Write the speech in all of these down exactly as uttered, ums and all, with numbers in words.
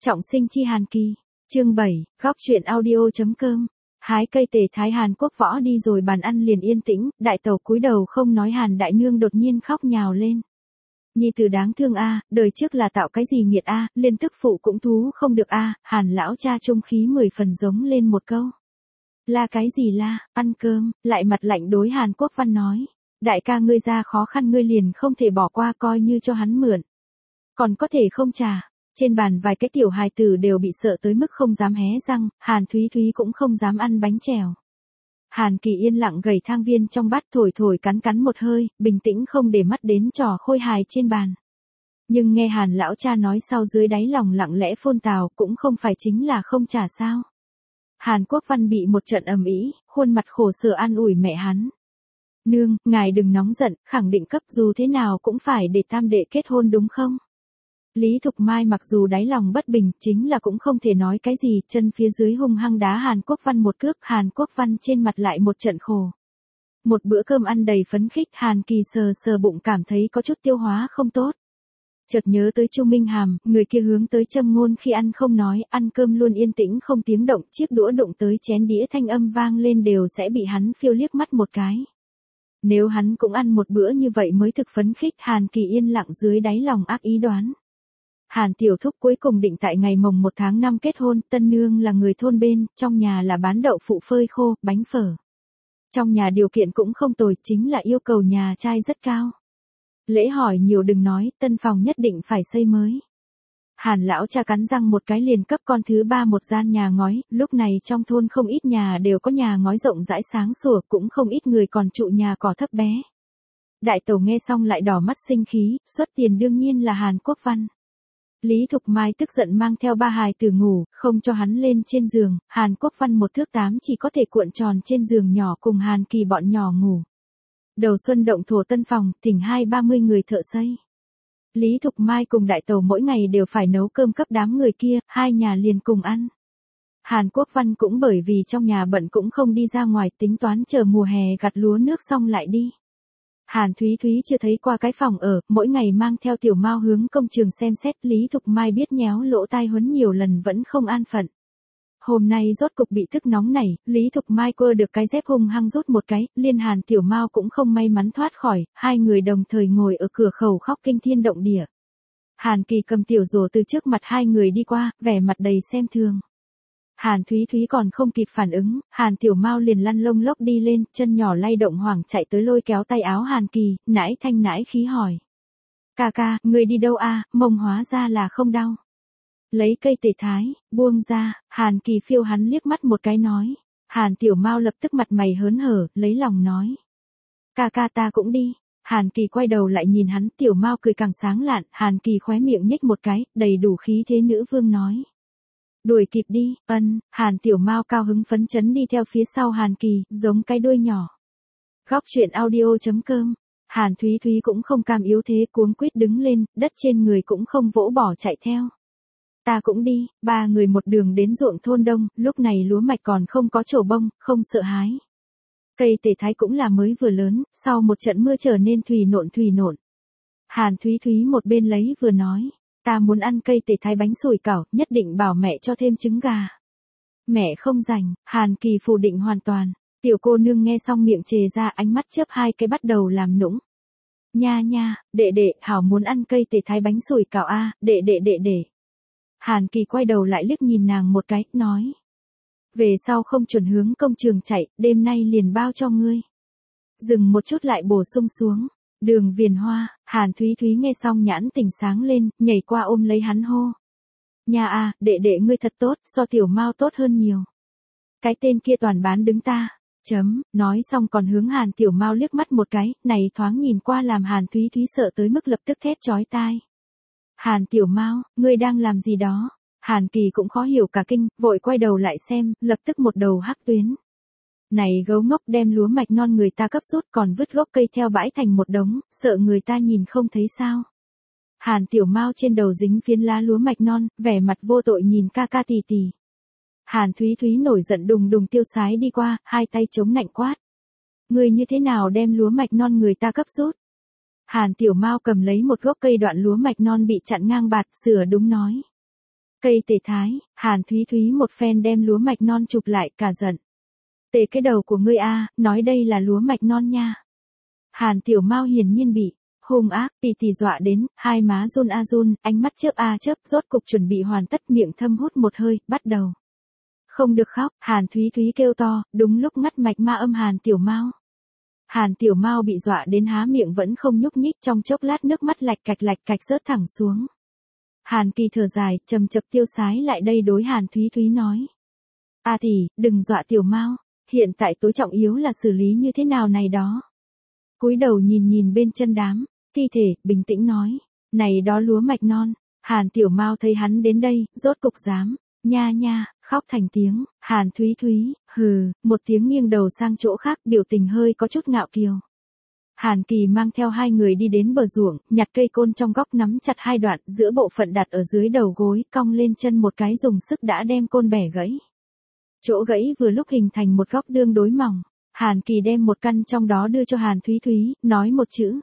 Trọng sinh chi Hàn Kỳ. Chương bảy, góc truyện audio.com. Hái cây tề thái Hàn Quốc võ đi rồi bàn ăn liền yên tĩnh, đại tẩu cúi đầu không nói Hàn đại nương đột nhiên khóc nhào lên. Nhi tử đáng thương a, đời trước là tạo cái gì nghiệt a, liên tức phụ cũng thú không được a, Hàn lão cha trung khí mười phần giống lên một câu. La cái gì la, ăn cơm, lại mặt lạnh đối Hàn Quốc Văn nói. Đại ca ngươi ra khó khăn ngươi liền không thể bỏ qua coi như cho hắn mượn. Còn có thể không trả. Trên bàn vài cái tiểu hài tử đều bị sợ tới mức không dám hé răng, Hàn Thúy Thúy cũng không dám ăn bánh chèo. Hàn Kỳ yên lặng gầy thang viên trong bát thổi thổi cắn cắn một hơi, bình tĩnh không để mắt đến trò khôi hài trên bàn. Nhưng nghe Hàn lão cha nói sau dưới đáy lòng lặng lẽ phun tào cũng không phải chính là không trả sao. Hàn Quốc Văn bị một trận ầm ĩ, khuôn mặt khổ sở an ủi mẹ hắn. Nương, ngài đừng nóng giận, khẳng định cấp dù thế nào cũng phải để tam đệ kết hôn đúng không? Lý Thục Mai mặc dù đáy lòng bất bình, chính là cũng không thể nói cái gì, chân phía dưới hung hăng đá Hàn Quốc Văn một cước, Hàn Quốc Văn trên mặt lại một trận khổ. Một bữa cơm ăn đầy phấn khích, Hàn Kỳ sờ sờ bụng cảm thấy có chút tiêu hóa không tốt. Chợt nhớ tới Chu Minh Hàm, người kia hướng tới châm ngôn khi ăn không nói, ăn cơm luôn yên tĩnh không tiếng động, chiếc đũa đụng tới chén đĩa thanh âm vang lên đều sẽ bị hắn phiêu liếc mắt một cái. Nếu hắn cũng ăn một bữa như vậy mới thực phấn khích, Hàn Kỳ yên lặng dưới đáy lòng ác ý đoán. Hàn tiểu thúc cuối cùng định tại ngày mồng một tháng năm kết hôn, tân nương là người thôn bên, trong nhà là bán đậu phụ phơi khô, bánh phở. Trong nhà điều kiện cũng không tồi, chính là yêu cầu nhà trai rất cao. Lễ hỏi nhiều đừng nói, tân phòng nhất định phải xây mới. Hàn lão cha cắn răng một cái liền cấp con thứ ba một gian nhà ngói, lúc này trong thôn không ít nhà đều có nhà ngói rộng rãi sáng sủa, cũng không ít người còn trụ nhà cỏ thấp bé. Đại tẩu nghe xong lại đỏ mắt sinh khí, xuất tiền đương nhiên là Hàn Quốc Văn. Lý Thục Mai tức giận mang theo ba hài tử ngủ, không cho hắn lên trên giường, Hàn Quốc Văn một thước tám chỉ có thể cuộn tròn trên giường nhỏ cùng Hàn Kỳ bọn nhỏ ngủ. Đầu xuân động thổ tân phòng, thỉnh hai ba mươi người thợ xây. Lý Thục Mai cùng đại tẩu mỗi ngày đều phải nấu cơm cấp đám người kia, hai nhà liền cùng ăn. Hàn Quốc Văn cũng bởi vì trong nhà bận cũng không đi ra ngoài, tính toán chờ mùa hè gặt lúa nước xong lại đi. Hàn Thúy Thúy chưa thấy qua cái phòng ở, mỗi ngày mang theo tiểu Mao hướng công trường xem xét, Lý Thục Mai biết nhéo lỗ tai huấn nhiều lần vẫn không an phận. Hôm nay rốt cục bị tức nóng nảy, Lý Thục Mai quơ được cái dép hung hăng rút một cái, liên Hàn tiểu Mao cũng không may mắn thoát khỏi, hai người đồng thời ngồi ở cửa khẩu khóc kinh thiên động địa. Hàn Kỳ cầm tiểu rổ từ trước mặt hai người đi qua, vẻ mặt đầy xem thường. Hàn Thúy Thúy còn không kịp phản ứng, Hàn tiểu Mao liền lăn lông lốc đi lên, chân nhỏ lay động hoảng chạy tới lôi kéo tay áo Hàn Kỳ, nãi thanh nãi khí hỏi. Ca ca, người đi đâu a? Mông hóa ra là không đau. Lấy cây tề thái, buông ra, Hàn Kỳ phiêu hắn liếc mắt một cái nói. Hàn tiểu Mao lập tức mặt mày hớn hở, lấy lòng nói. Ca ca ta cũng đi. Hàn Kỳ quay đầu lại nhìn hắn, tiểu Mao cười càng sáng lạn, Hàn Kỳ khóe miệng nhếch một cái, đầy đủ khí thế nữ vương nói. Đuổi kịp đi, ân, Hàn tiểu Mao cao hứng phấn chấn đi theo phía sau Hàn Kỳ, giống cái đuôi nhỏ. Góc truyện audio.com. Hàn Thúy Thúy cũng không cam yếu thế, cuống quýt đứng lên, đất trên người cũng không vỗ bỏ chạy theo. Ta cũng đi, ba người một đường đến ruộng thôn đông, lúc này lúa mạch còn không có trổ bông, không sợ hái. Cây tề thái cũng là mới vừa lớn, sau một trận mưa trở nên thủy nộn thủy nộn. Hàn Thúy Thúy một bên lấy vừa nói. Ta muốn ăn cây tề thái bánh sủi cảo, nhất định bảo mẹ cho thêm trứng gà. Mẹ không rảnh, Hàn Kỳ phủ định hoàn toàn. Tiểu cô nương nghe xong miệng chề ra, ánh mắt chớp hai cái bắt đầu làm nũng. Nha nha, đệ đệ, hảo muốn ăn cây tề thái bánh sủi cảo a, đệ đệ đệ đệ. Hàn Kỳ quay đầu lại liếc nhìn nàng một cái, nói. Về sau không chuẩn hướng công trường chạy, đêm nay liền bao cho ngươi. Dừng một chút lại bổ sung xuống. Đường Viền Hoa, Hàn Thúy Thúy nghe xong nhãn tỉnh sáng lên, nhảy qua ôm lấy hắn hô. Nhà a, đệ đệ ngươi thật tốt, so tiểu Mao tốt hơn nhiều. Cái tên kia toàn bán đứng ta. Chấm, nói xong còn hướng Hàn tiểu Mao liếc mắt một cái, này thoáng nhìn qua làm Hàn Thúy Thúy sợ tới mức lập tức thét chói tai. Hàn tiểu Mao, ngươi đang làm gì đó? Hàn Kỳ cũng khó hiểu cả kinh, vội quay đầu lại xem, lập tức một đầu hắc tuyến. Này gấu ngốc đem lúa mạch non người ta cấp rút còn vứt gốc cây theo bãi thành một đống, sợ người ta nhìn không thấy sao. Hàn tiểu Mao trên đầu dính phiến lá lúa mạch non, vẻ mặt vô tội nhìn ca ca tì tì. Hàn Thúy Thúy nổi giận đùng đùng tiêu sái đi qua, hai tay chống nạnh quát. Người như thế nào đem lúa mạch non người ta cấp rút? Hàn tiểu Mao cầm lấy một gốc cây đoạn lúa mạch non bị chặn ngang bạt, sửa đúng nói. Cây tề thái, Hàn Thúy Thúy một phen đem lúa mạch non chụp lại cả giận. Tề cái đầu của ngươi a, nói đây là lúa mạch non nha. Hàn Tiểu Mao hiển nhiên bị hung ác, tì tì dọa đến, hai má run a run, ánh mắt chớp a chớp, rốt cục chuẩn bị hoàn tất, miệng thâm hút một hơi, bắt đầu. Không được khóc, Hàn Thúy Thúy kêu to, đúng lúc ngắt mạch ma âm Hàn Tiểu Mao. Hàn Tiểu Mao bị dọa đến há miệng vẫn không nhúc nhích, trong chốc lát nước mắt lạch cạch lạch cạch rớt thẳng xuống. Hàn Kỳ thở dài, chầm chập tiêu sái lại đây đối Hàn Thúy Thúy nói. A tỷ, đừng dọa Tiểu Mao, hiện tại tối trọng yếu là xử lý như thế nào này đó. Cúi đầu nhìn nhìn bên chân đám thi thể, bình tĩnh nói, này đó lúa mạch non. Hàn Tiểu Mao thấy hắn đến đây, rốt cục dám, nha nha, khóc thành tiếng. Hàn Thúy Thúy, hừ, một tiếng nghiêng đầu sang chỗ khác, biểu tình hơi có chút ngạo kiều. Hàn Kỳ mang theo hai người đi đến bờ ruộng, nhặt cây côn trong góc nắm chặt hai đoạn, giữa bộ phận đặt ở dưới đầu gối, cong lên chân một cái dùng sức đã đem côn bẻ gãy. Chỗ gãy vừa lúc hình thành một góc tương đối mỏng. Hàn Kỳ đem một căn trong đó đưa cho Hàn Thúy Thúy, nói một chữ.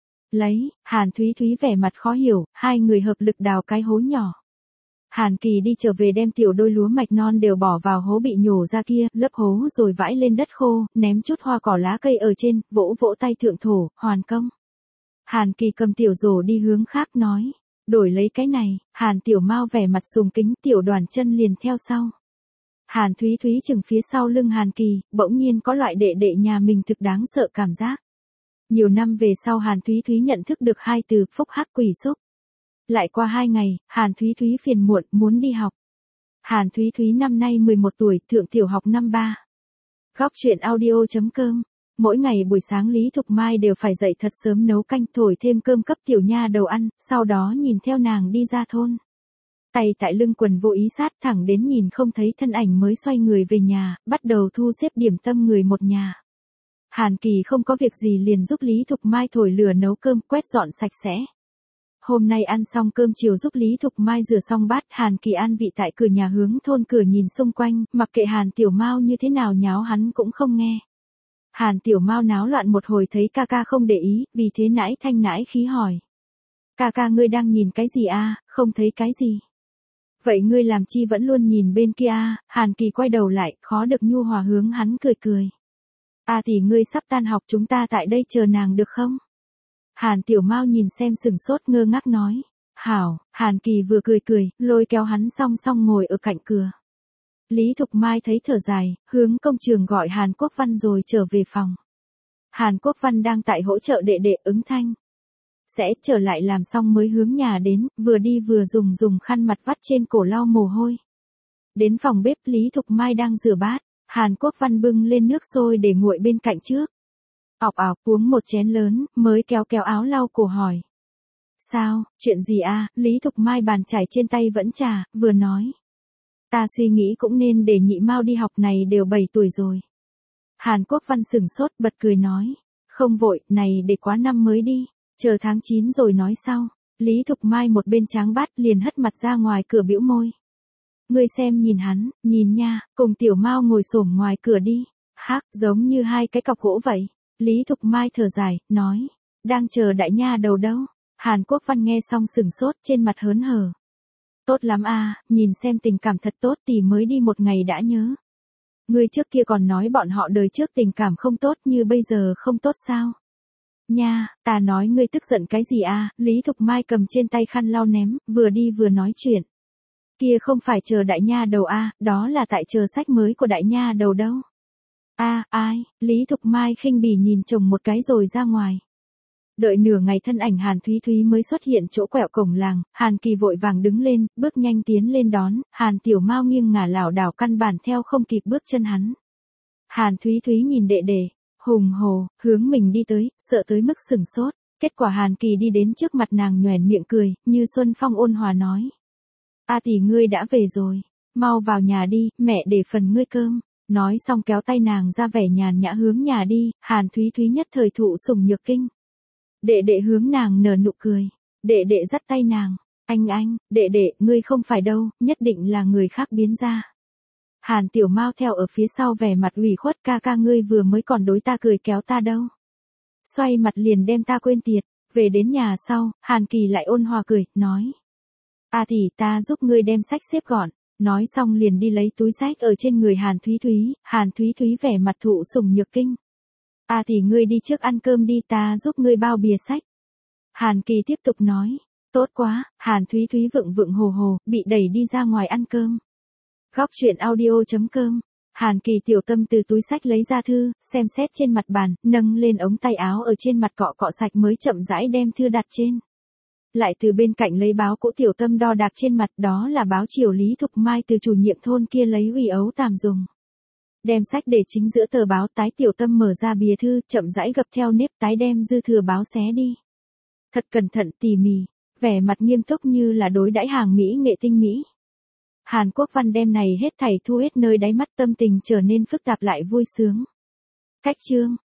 Lấy, Hàn Thúy Thúy vẻ mặt khó hiểu, hai người hợp lực đào cái hố nhỏ. Hàn Kỳ đi trở về đem tiểu đôi lúa mạch non đều bỏ vào hố bị nhổ ra kia, lấp hố rồi vãi lên đất khô, ném chút hoa cỏ lá cây ở trên, vỗ vỗ tay thượng thổ, hoàn công. Hàn Kỳ cầm tiểu rổ đi hướng khác nói, đổi lấy cái này. Hàn Tiểu Mao vẻ mặt sùng kính, tiểu đoàn chân liền theo sau. Hàn Thúy Thúy chừng phía sau lưng Hàn Kỳ, bỗng nhiên có loại đệ đệ nhà mình thực đáng sợ cảm giác. Nhiều năm về sau Hàn Thúy Thúy nhận thức được hai từ phúc hắc quỷ xúc. Lại qua hai ngày, Hàn Thúy Thúy phiền muộn, muốn đi học. Hàn Thúy Thúy năm nay mười một tuổi, thượng tiểu học năm ba. Góc chuyện audio chấm com. Mỗi ngày buổi sáng Lý Thục Mai đều phải dậy thật sớm nấu canh, thổi thêm cơm cấp tiểu nha đầu ăn, sau đó nhìn theo nàng đi ra thôn. Tay tại lưng quần vô ý sát thẳng đến nhìn không thấy thân ảnh mới xoay người về nhà, bắt đầu thu xếp điểm tâm người một nhà. Hàn Kỳ không có việc gì liền giúp Lý Thục Mai thổi lửa nấu cơm, quét dọn sạch sẽ. Hôm nay ăn xong cơm chiều giúp Lý Thục Mai rửa xong bát, Hàn Kỳ an vị tại cửa nhà hướng thôn cửa nhìn xung quanh, mặc kệ Hàn Tiểu Mao như thế nào nháo hắn cũng không nghe. Hàn Tiểu Mao náo loạn một hồi thấy ca ca không để ý, vì thế nãi thanh nãi khí hỏi. Ca ca ngươi đang nhìn cái gì a, không thấy cái gì. Vậy ngươi làm chi vẫn luôn nhìn bên kia a? Hàn Kỳ quay đầu lại, khó được nhu hòa hướng hắn cười cười. À thì ngươi sắp tan học, chúng ta tại đây chờ nàng được không? Hàn Tiểu Mao nhìn xem sừng sốt ngơ ngác nói. Hảo. Hàn Kỳ vừa cười cười, lôi kéo hắn song song ngồi ở cạnh cửa. Lý Thục Mai thấy thở dài, hướng công trường gọi Hàn Quốc Văn rồi trở về phòng. Hàn Quốc Văn đang tại hỗ trợ đệ đệ ứng thanh. Sẽ trở lại làm xong mới hướng nhà đến, vừa đi vừa dùng dùng khăn mặt vắt trên cổ lau mồ hôi. Đến phòng bếp Lý Thục Mai đang rửa bát, Hàn Quốc Văn bưng lên nước sôi để nguội bên cạnh trước. Ọc ọc uống một chén lớn, mới kéo kéo áo lau cổ hỏi. Sao, chuyện gì a? Lý Thục Mai bàn chải trên tay vẫn trà, vừa nói. Ta suy nghĩ cũng nên để nhị Mao đi học, này đều bảy tuổi rồi. Hàn Quốc Văn sửng sốt bật cười nói. Không vội, này để quá năm mới đi, chờ tháng chín rồi nói sau. Lý Thục Mai một bên tráng bát liền hất mặt ra ngoài cửa bĩu môi. Ngươi xem nhìn hắn, nhìn nha, cùng tiểu Mao ngồi xổm ngoài cửa đi. Hắc, giống như hai cái cọc gỗ vậy. Lý Thục Mai thở dài, nói. Đang chờ đại nha đầu đâu. Hàn Quốc Văn nghe xong sừng sốt, trên mặt hớn hở. Tốt lắm a, nhìn xem tình cảm thật tốt thì mới đi một ngày đã nhớ. Ngươi trước kia còn nói bọn họ đời trước tình cảm không tốt, như bây giờ không tốt sao? Nha, ta nói ngươi tức giận cái gì a? Lý Thục Mai cầm trên tay khăn lau ném, vừa đi vừa nói chuyện. Kia không phải chờ đại nha đầu a, đó là tại chờ sách mới của đại nha đầu đâu. A, ai? Lý Thục Mai khinh bỉ nhìn chồng một cái rồi ra ngoài. Đợi nửa ngày thân ảnh Hàn Thúy Thúy mới xuất hiện chỗ quẹo cổng làng, Hàn Kỳ vội vàng đứng lên, bước nhanh tiến lên đón, Hàn Tiểu Mao nghiêng ngả lảo đảo căn bản theo không kịp bước chân hắn. Hàn Thúy Thúy nhìn đệ đệ, hùng hồ, hướng mình đi tới, sợ tới mức sừng sốt, kết quả Hàn Kỳ đi đến trước mặt nàng nhoẻn miệng cười, như xuân phong ôn hòa nói. A tỷ ngươi đã về rồi, mau vào nhà đi, mẹ để phần ngươi cơm. Nói xong kéo tay nàng ra vẻ nhàn nhã hướng nhà đi, Hàn Thúy Thúy nhất thời thụ sủng nhược kinh. Đệ đệ hướng nàng nở nụ cười, đệ đệ dắt tay nàng, anh anh, đệ đệ, ngươi không phải đâu, nhất định là người khác biến ra. Hàn Tiểu Mao theo ở phía sau vẻ mặt ủy khuất, ca ca ngươi vừa mới còn đối ta cười kéo ta đâu. Xoay mặt liền đem ta quên tiệt, về đến nhà sau, Hàn Kỳ lại ôn hòa cười, nói. À thì ta giúp ngươi đem sách xếp gọn. Nói xong liền đi lấy túi sách ở trên người Hàn Thúy Thúy, Hàn Thúy Thúy vẻ mặt thụ sủng nhược kinh. À thì ngươi đi trước ăn cơm đi, ta giúp ngươi bao bìa sách. Hàn Kỳ tiếp tục nói. Tốt quá, Hàn Thúy Thúy vựng vựng hồ hồ, bị đẩy đi ra ngoài ăn cơm. Góc truyện audio.com. Hàn Kỳ tiểu tâm từ túi sách lấy ra thư, xem xét trên mặt bàn, nâng lên ống tay áo ở trên mặt cọ cọ sạch mới chậm rãi đem thư đặt trên. Lại từ bên cạnh lấy báo cũ tiểu tâm đo đạc trên mặt, đó là báo chiều Lý Thục Mai từ chủ nhiệm thôn kia lấy ủy ấu tàm dùng. Đem sách để chính giữa tờ báo, tái tiểu tâm mở ra bìa thư, chậm rãi gập theo nếp tái đem dư thừa báo xé đi. Thật cẩn thận tỉ mỉ, vẻ mặt nghiêm túc như là đối đãi hàng mỹ nghệ tinh mỹ. Hàn Quốc Văn đem này hết thảy thu hết nơi đáy mắt, tâm tình trở nên phức tạp lại vui sướng. Cách chương